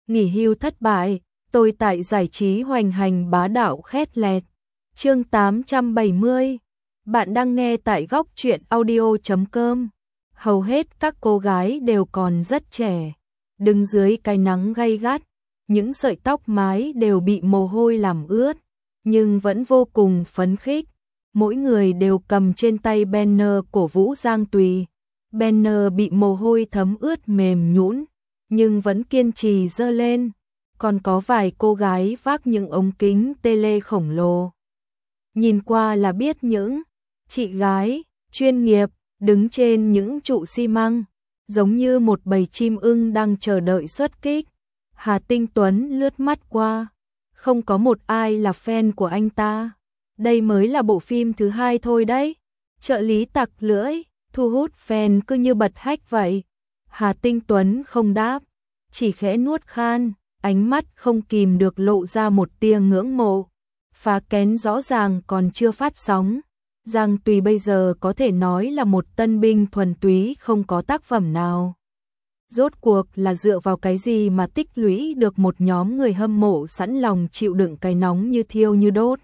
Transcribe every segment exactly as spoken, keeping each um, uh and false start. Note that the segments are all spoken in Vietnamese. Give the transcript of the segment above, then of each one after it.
nghỉ hưu thất bại, tôi tại giải trí hoành hành bá đạo khét lẹt. Chương tám trăm bảy mươi. Bạn đang nghe tại góc truyện audio chấm com. Hầu hết các cô gái đều còn rất trẻ, đứng dưới cái nắng gay gắt, những sợi tóc mái đều bị mồ hôi làm ướt, nhưng vẫn vô cùng phấn khích. Mỗi người đều cầm trên tay banner cổ vũ Giang Tùy. Banner bị mồ hôi thấm ướt mềm nhũn, nhưng vẫn kiên trì giơ lên. Còn có vài cô gái vác những ống kính tele khổng lồ. Nhìn qua là biết những chị gái chuyên nghiệp đứng trên những trụ xi măng, giống như một bầy chim ưng đang chờ đợi xuất kích. Hà Tinh Tuấn lướt mắt qua, không có một ai là fan của anh ta. Đây mới là bộ phim thứ hai thôi đấy. Trợ lý tặc lưỡi, thu hút fan cứ như bật hách vậy. Hà Tinh Tuấn không đáp, chỉ khẽ nuốt khan, ánh mắt không kìm được lộ ra một tia ngưỡng mộ. Phá kén rõ ràng còn chưa phát sóng. Giang Tùy bây giờ có thể nói là một tân binh thuần túy không có tác phẩm nào. Rốt cuộc là dựa vào cái gì mà tích lũy được một nhóm người hâm mộ sẵn lòng chịu đựng cái nóng như thiêu như đốt.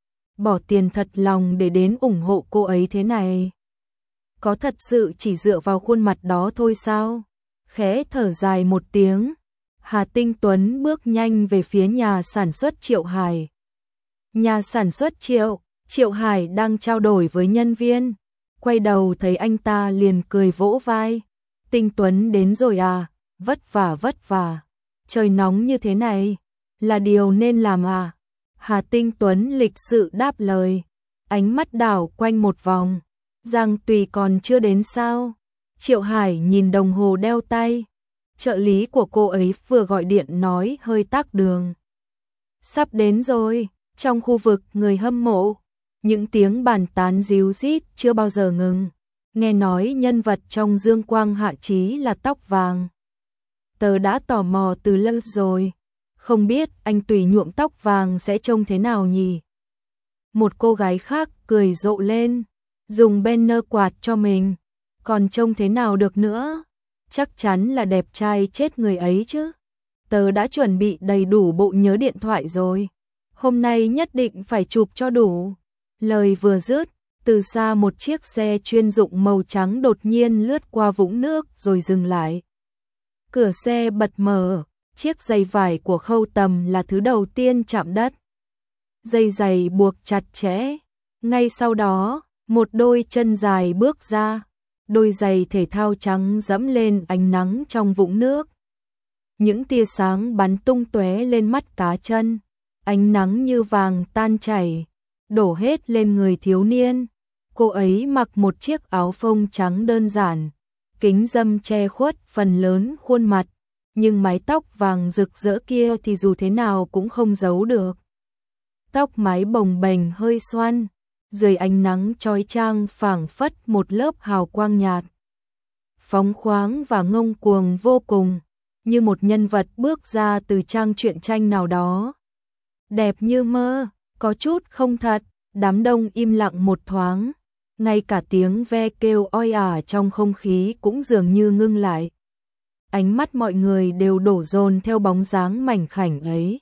Bỏ tiền thật lòng để đến ủng hộ cô ấy thế này. Có thật sự chỉ dựa vào khuôn mặt đó thôi sao? Khẽ thở dài một tiếng, Hà Tinh Tuấn bước nhanh về phía nhà sản xuất Triệu Hải. Nhà sản xuất Triệu, Triệu Hải đang trao đổi với nhân viên. Quay đầu thấy anh ta liền cười vỗ vai. Tinh Tuấn đến rồi à, vất vả vất vả. Trời nóng như thế này, là điều nên làm à? Hà Tinh Tuấn lịch sự đáp lời, ánh mắt đảo quanh một vòng. Giang Tùy còn chưa đến sao? Triệu Hải nhìn đồng hồ đeo tay. Trợ lý của cô ấy vừa gọi điện nói hơi tắc đường. Sắp đến rồi. Trong khu vực người hâm mộ, những tiếng bàn tán ríu rít chưa bao giờ ngừng. Nghe nói nhân vật trong Dương Quang Hạ Chí là tóc vàng. Tớ đã tò mò từ lâu rồi. Không biết anh Tùy nhuộm tóc vàng sẽ trông thế nào nhỉ? Một cô gái khác cười rộ lên, dùng banner quạt cho mình. Còn trông thế nào được nữa? Chắc chắn là đẹp trai chết người ấy chứ. Tớ đã chuẩn bị đầy đủ bộ nhớ điện thoại rồi. Hôm nay nhất định phải chụp cho đủ. Lời vừa dứt, từ xa một chiếc xe chuyên dụng màu trắng đột nhiên lướt qua vũng nước rồi dừng lại. Cửa xe bật mở, chiếc giày vải của Khâu Tầm là thứ đầu tiên chạm đất. Dây giày buộc chặt chẽ. Ngay sau đó, một đôi chân dài bước ra. Đôi giày thể thao trắng dẫm lên ánh nắng trong vũng nước. Những tia sáng bắn tung tóe lên mắt cá chân. Ánh nắng như vàng tan chảy, đổ hết lên người thiếu niên. Cô ấy mặc một chiếc áo phông trắng đơn giản, kính râm che khuất phần lớn khuôn mặt, nhưng mái tóc vàng rực rỡ kia thì dù thế nào cũng không giấu được. Tóc mái bồng bềnh hơi xoăn, dưới ánh nắng chói chang phảng phất một lớp hào quang nhạt. Phóng khoáng và ngông cuồng vô cùng, như một nhân vật bước ra từ trang truyện tranh nào đó. Đẹp như mơ, có chút không thật. Đám đông im lặng một thoáng, ngay cả tiếng ve kêu oi ả trong không khí cũng dường như ngưng lại. Ánh mắt mọi người đều đổ dồn theo bóng dáng mảnh khảnh ấy.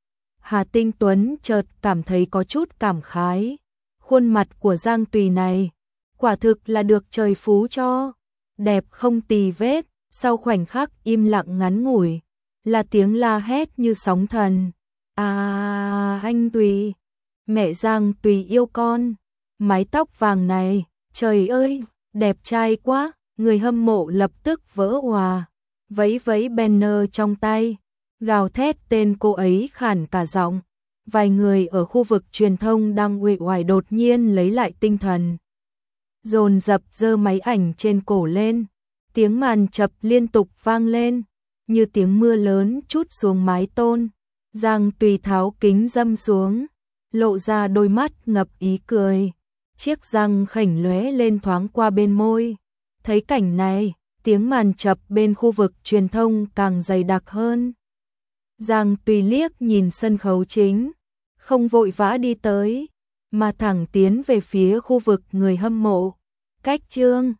Hà Tinh Tuấn chợt cảm thấy có chút cảm khái. Khuôn mặt của Giang Tùy này, quả thực là được trời phú cho. Đẹp không tì vết, sau khoảnh khắc im lặng ngắn ngủi, là tiếng la hét như sóng thần. À, anh Tùy, mẹ Giang Tùy yêu con, mái tóc vàng này, trời ơi, đẹp trai quá. Người hâm mộ lập tức vỡ òa, vẫy vẫy banner trong tay, gào thét tên cô ấy khản cả giọng. Vài người ở khu vực truyền thông đang uể oải đột nhiên lấy lại tinh thần, dồn dập giơ máy ảnh trên cổ lên. Tiếng màn chập liên tục vang lên, như tiếng mưa lớn trút xuống mái tôn. Giang Tùy tháo kính râm xuống, lộ ra đôi mắt ngập ý cười, chiếc răng khểnh lóe lên thoáng qua bên môi. Thấy cảnh này, tiếng màn chập bên khu vực truyền thông càng dày đặc hơn. Giang Tùy liếc nhìn sân khấu chính, không vội vã đi tới, mà thẳng tiến về phía khu vực người hâm mộ. Cách chương